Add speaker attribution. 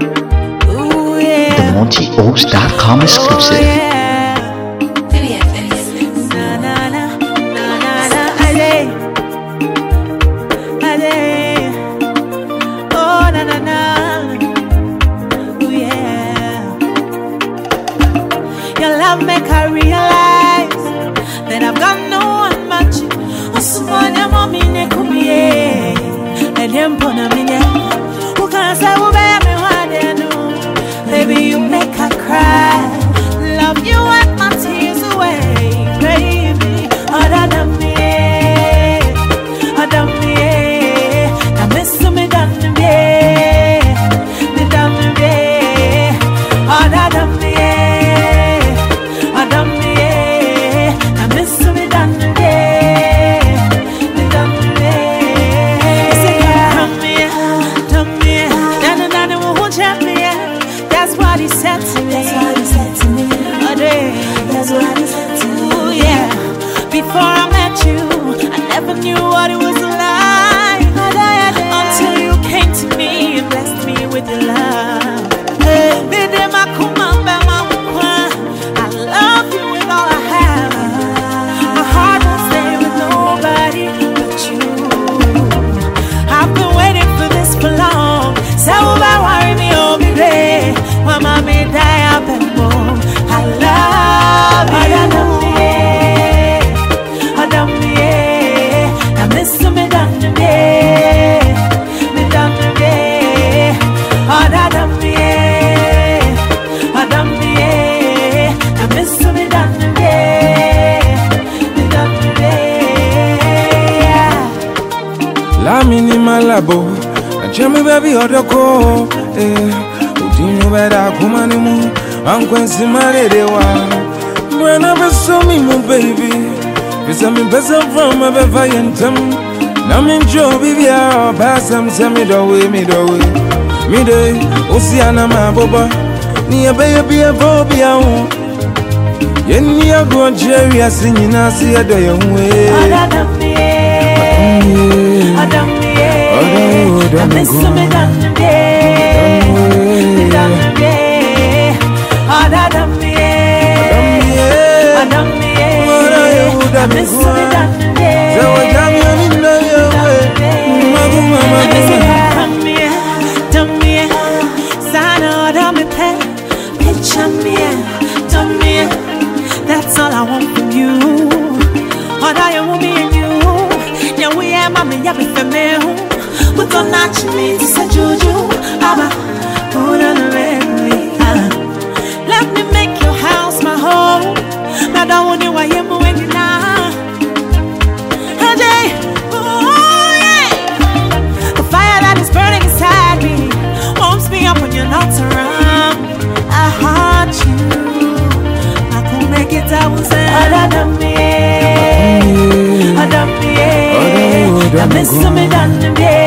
Speaker 1: Ooh, yeah.
Speaker 2: The MontyOaks.com exclusive.
Speaker 1: Oh, yeah. Na, na, na, na, na, na. Ale. Ale. Oh, na, na, na. Ooh, yeah. Your love make I realize that I've got no one but you. Osumanya mommy ne kumie. Elimpona mine. Who can say who be me wadenu? Baby, you make her cry. Love you wipe my tears away, baby. Other than me, other me. I miss me than me, than me. Other than me, other me. I miss me than me, than me. Say, come here, come here. Na won't you me? That's what he said to me. That's what he said to me. That's what he said to me. Ooh, yeah. Before I met you, I never knew what it was like. Until you came to me and blessed me with your love. I love you with all I have. My heart will stay with nobody but you. I've been waiting for this for long. So worry me, oh baby. Mama me die up and more. I love you. I miss me down the day. Me down the day. I miss me down the day. Me down the day.
Speaker 3: La mini malabo. Jami baby odoko. Udinyo beda kumani mu. Ankwensi maredewa. When I saw me, my baby. Because I'm in person from a bevayentem. Nam in Joe, baby, I'll pass some semi doorway, me doorway. Me day, Oceana, my boba. Near baby, a phobia. Yenny, I go Jerry, I sing in a see a day away.
Speaker 1: I miss me down the day. Down the day. I miss me down the day. So I got you in the way. Come here, dumb me. Sana, dumb me, picture me, dumb me. That's all I want from you. All I want me and you. Yeah, we are mommy, yeah, we family. We don't match me, this is juju. Abba, put on the red. Let me make your house my home. Now don't want you, I am when you now. Oh yeah, the fire that is burning inside me warms me up when you're not around. I heart you. I could make it. I was I miss me down the day.